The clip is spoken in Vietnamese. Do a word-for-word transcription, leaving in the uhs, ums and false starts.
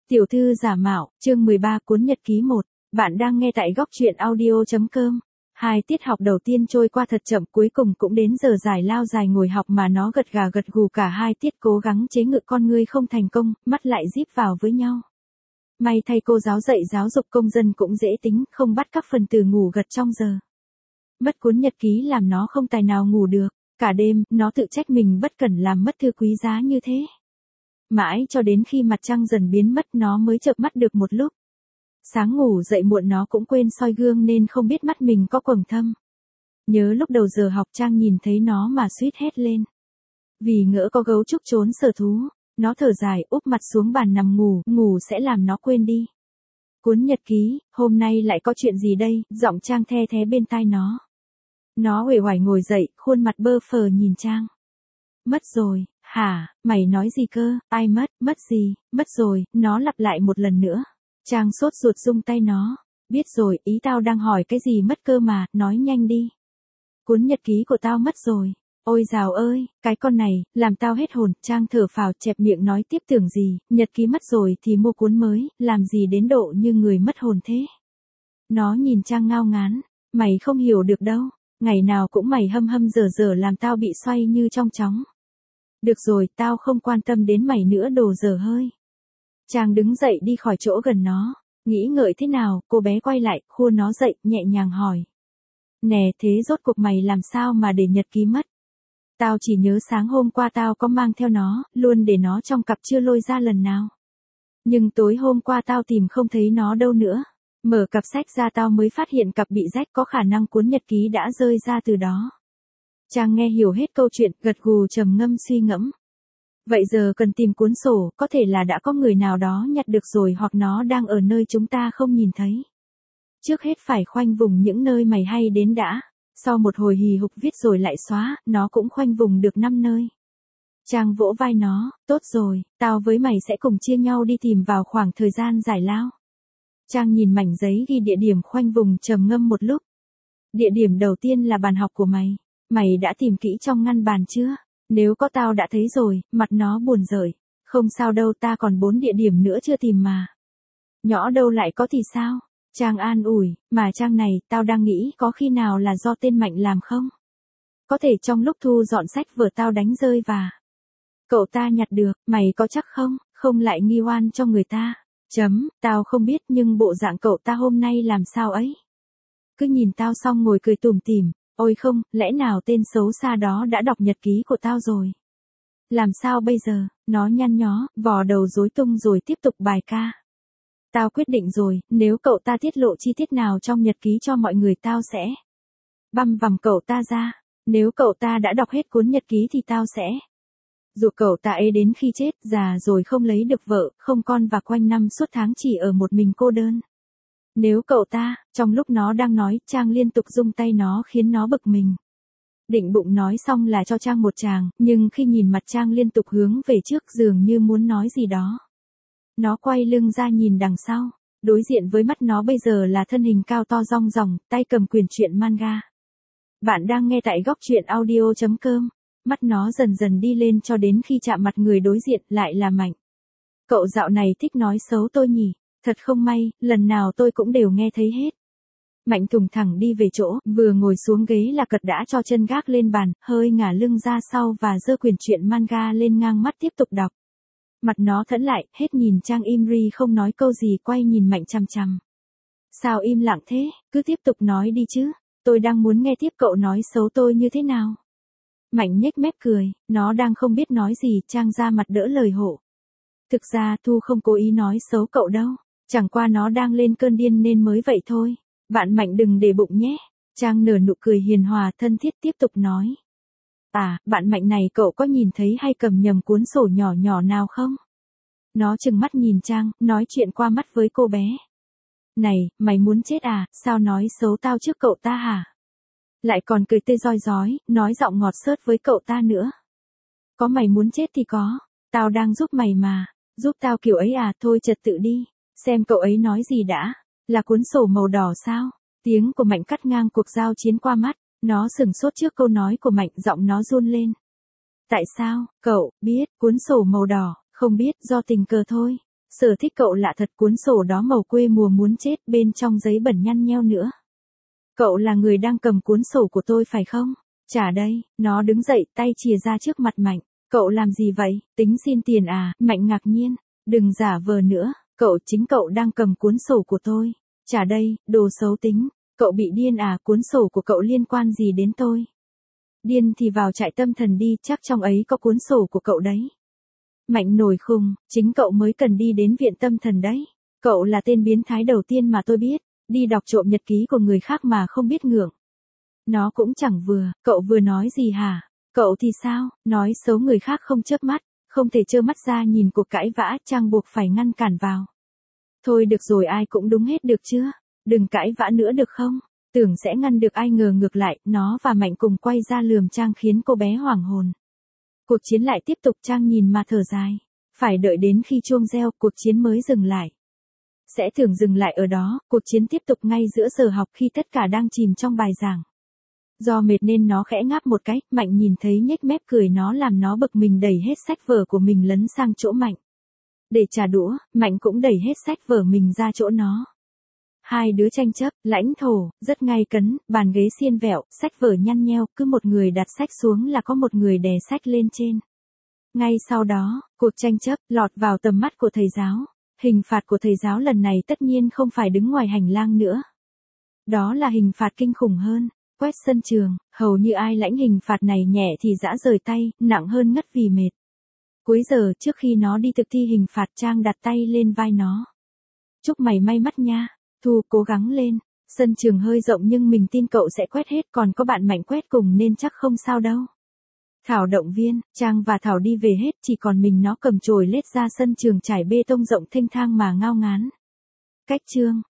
Tiểu thư giả mạo, chương mười ba cuốn nhật ký một. Bạn đang nghe tại góc truyện audio chấm com. Hai tiết học đầu tiên trôi qua thật chậm, cuối cùng cũng đến giờ giải lao dài ngồi học mà nó gật gà gật gù cả hai tiết, cố gắng chế ngự con ngươi không thành công, mắt lại díp vào với nhau. May thay cô giáo dạy giáo dục công dân cũng dễ tính, không bắt các phần tử ngủ gật trong giờ. Mất cuốn nhật ký làm nó không tài nào ngủ được, cả đêm, nó tự trách mình bất cẩn làm mất thư quý giá như thế. Mãi cho đến khi mặt trăng dần biến mất nó mới chợp mắt được một lúc. Sáng ngủ dậy muộn nó cũng quên soi gương nên không biết mắt mình có quầng thâm. Nhớ lúc đầu giờ học Trang nhìn thấy nó mà suýt hét lên. Vì ngỡ có gấu trúc trốn sở thú, nó thở dài úp mặt xuống bàn nằm ngủ, ngủ sẽ làm nó quên đi. Cuốn nhật ký, hôm nay lại có chuyện gì đây, giọng Trang the thé bên tai nó. Nó uể oải ngồi dậy, khuôn mặt bơ phờ nhìn Trang. Mất rồi. Hả, mày nói gì cơ, ai mất, mất gì, mất rồi, nó lặp lại một lần nữa. Trang sốt ruột rung tay nó, biết rồi, ý tao đang hỏi cái gì mất cơ mà, nói nhanh đi. Cuốn nhật ký của tao mất rồi. Ôi dào ơi, cái con này, làm tao hết hồn. Trang thở phào chẹp miệng nói tiếp, tưởng gì, nhật ký mất rồi thì mua cuốn mới, làm gì đến độ như người mất hồn thế. Nó nhìn Trang ngao ngán, mày không hiểu được đâu, ngày nào cũng mày hâm hâm dở dở làm tao bị xoay như trong chóng. Được rồi, tao không quan tâm đến mày nữa đồ dở hơi. Trang đứng dậy đi khỏi chỗ gần nó, nghĩ ngợi thế nào, cô bé quay lại, khua nó dậy, nhẹ nhàng hỏi. Nè, thế rốt cuộc mày làm sao mà để nhật ký mất? Tao chỉ nhớ sáng hôm qua tao có mang theo nó, luôn để nó trong cặp chưa lôi ra lần nào. Nhưng tối hôm qua tao tìm không thấy nó đâu nữa. Mở cặp sách ra tao mới phát hiện cặp bị rách, có khả năng cuốn nhật ký đã rơi ra từ đó. Trang nghe hiểu hết câu chuyện, gật gù trầm ngâm suy ngẫm. Vậy giờ cần tìm cuốn sổ, có thể là đã có người nào đó nhặt được rồi hoặc nó đang ở nơi chúng ta không nhìn thấy. Trước hết phải khoanh vùng những nơi mày hay đến đã. Sau một hồi hì hục viết rồi lại xóa, nó cũng khoanh vùng được năm nơi. Trang vỗ vai nó, tốt rồi, tao với mày sẽ cùng chia nhau đi tìm vào khoảng thời gian giải lao. Trang nhìn mảnh giấy ghi địa điểm khoanh vùng trầm ngâm một lúc. Địa điểm đầu tiên là bàn học của mày. Mày đã tìm kỹ trong ngăn bàn chưa? Nếu có tao đã thấy rồi, mặt nó buồn rời. Không sao đâu, ta còn bốn địa điểm nữa chưa tìm mà. Nhỏ đâu lại có thì sao? Trang an ủi, mà Trang này, tao đang nghĩ có khi nào là do tên Mạnh làm không? Có thể trong lúc thu dọn sách vở tao đánh rơi và cậu ta nhặt được, mày có chắc không? Không lại nghi oan cho người ta. Chấm, tao không biết nhưng bộ dạng cậu ta hôm nay làm sao ấy? Cứ nhìn tao xong ngồi cười tủm tỉm. Ôi không, lẽ nào tên xấu xa đó đã đọc nhật ký của tao rồi? Làm sao bây giờ? Nó nhăn nhó, vò đầu rối tung rồi tiếp tục bài ca. Tao quyết định rồi, nếu cậu ta tiết lộ chi tiết nào trong nhật ký cho mọi người tao sẽ băm vằm cậu ta ra. Nếu cậu ta đã đọc hết cuốn nhật ký thì tao sẽ dụ cậu ta ấy đến khi chết, già rồi không lấy được vợ, không con và quanh năm suốt tháng chỉ ở một mình cô đơn. Nếu cậu ta, trong lúc nó đang nói, Trang liên tục rung tay nó khiến nó bực mình. Định bụng nói xong là cho Trang một tràng, nhưng khi nhìn mặt Trang liên tục hướng về trước dường như muốn nói gì đó. Nó quay lưng ra nhìn đằng sau, đối diện với mắt nó bây giờ là thân hình cao to rong ròng, tay cầm quyển truyện manga. Bạn đang nghe tại góc truyện audio chấm com, mắt nó dần dần đi lên cho đến khi chạm mặt người đối diện lại là Mạnh. Cậu dạo này thích nói xấu tôi nhỉ? Thật không may, lần nào tôi cũng đều nghe thấy hết. Mạnh thùng thẳng đi về chỗ, vừa ngồi xuống ghế là cật đã cho chân gác lên bàn, hơi ngả lưng ra sau và giơ quyển truyện manga lên ngang mắt tiếp tục đọc. Mặt nó thẫn lại, hết nhìn Trang im ri không nói câu gì, quay nhìn Mạnh chằm chằm. Sao im lặng thế, cứ tiếp tục nói đi chứ, tôi đang muốn nghe tiếp cậu nói xấu tôi như thế nào. Mạnh nhếch mép cười, nó đang không biết nói gì, Trang ra mặt đỡ lời hộ. Thực ra Thu không cố ý nói xấu cậu đâu. Chẳng qua nó đang lên cơn điên nên mới vậy thôi. Bạn Mạnh đừng để bụng nhé. Trang nở nụ cười hiền hòa thân thiết tiếp tục nói. À, bạn Mạnh này cậu có nhìn thấy hay cầm nhầm cuốn sổ nhỏ nhỏ nào không? Nó trừng mắt nhìn Trang, nói chuyện qua mắt với cô bé. Này, mày muốn chết à, sao nói xấu tao trước cậu ta hả? Lại còn cười tê roi rói, nói giọng ngọt xớt với cậu ta nữa. Có mày muốn chết thì có, tao đang giúp mày mà, giúp tao kiểu ấy à, thôi trật tự đi. Xem cậu ấy nói gì đã, là cuốn sổ màu đỏ sao? Tiếng của Mạnh cắt ngang cuộc giao chiến qua mắt, nó sửng sốt trước câu nói của Mạnh, giọng nó run lên. Tại sao, cậu, biết, cuốn sổ màu đỏ, không biết, do tình cờ thôi. Sở thích cậu lạ thật, cuốn sổ đó màu quê mùa muốn chết, bên trong giấy bẩn nhăn nheo nữa. Cậu là người đang cầm cuốn sổ của tôi phải không? Trả đây, nó đứng dậy, tay chìa ra trước mặt Mạnh. Cậu làm gì vậy, tính xin tiền à? Mạnh ngạc nhiên. Đừng giả vờ nữa, cậu chính cậu đang cầm cuốn sổ của tôi. Trả đây, đồ xấu tính. Cậu bị điên à, cuốn sổ của cậu liên quan gì đến tôi? Điên thì vào trại tâm thần đi, chắc trong ấy có cuốn sổ của cậu đấy. Mạnh nổi khùng, chính cậu mới cần đi đến viện tâm thần đấy. Cậu là tên biến thái đầu tiên mà tôi biết, đi đọc trộm nhật ký của người khác mà không biết ngượng. Nó cũng chẳng vừa, cậu vừa nói gì hả? Cậu thì sao, nói xấu người khác không chớp mắt, không thể trơ mắt ra nhìn cuộc cãi vã, Trang buộc phải ngăn cản vào. Thôi được rồi, ai cũng đúng hết được chưa? Đừng cãi vã nữa được không? Tưởng sẽ ngăn được, ai ngờ ngược lại, nó và Mạnh cùng quay ra lườm Trang khiến cô bé hoảng hồn. Cuộc chiến lại tiếp tục, Trang nhìn mà thở dài. Phải đợi đến khi chuông reo, cuộc chiến mới dừng lại. Sẽ thường dừng lại ở đó, cuộc chiến tiếp tục ngay giữa giờ học khi tất cả đang chìm trong bài giảng. Do mệt nên nó khẽ ngáp một cái, Mạnh nhìn thấy nhếch mép cười nó làm nó bực mình đẩy hết sách vở của mình lấn sang chỗ Mạnh. Để trả đũa, Mạnh cũng đẩy hết sách vở mình ra chỗ nó. Hai đứa tranh chấp, lãnh thổ, rất gay cấn, bàn ghế xiên vẹo, sách vở nhăn nheo, cứ một người đặt sách xuống là có một người đè sách lên trên. Ngay sau đó, cuộc tranh chấp lọt vào tầm mắt của thầy giáo. Hình phạt của thầy giáo lần này tất nhiên không phải đứng ngoài hành lang nữa. Đó là hình phạt kinh khủng hơn, quét sân trường, hầu như ai lãnh hình phạt này nhẹ thì giã rời tay, nặng hơn ngất vì mệt. Cuối giờ trước khi nó đi thực thi hình phạt, Trang đặt tay lên vai nó. Chúc mày may mắn nha, Thu cố gắng lên, sân trường hơi rộng nhưng mình tin cậu sẽ quét hết, còn có bạn Mạnh quét cùng nên chắc không sao đâu. Thảo động viên, Trang và Thảo đi về hết, chỉ còn mình nó cầm chổi lết ra sân trường trải bê tông rộng thênh thang mà ngao ngán. Cách chương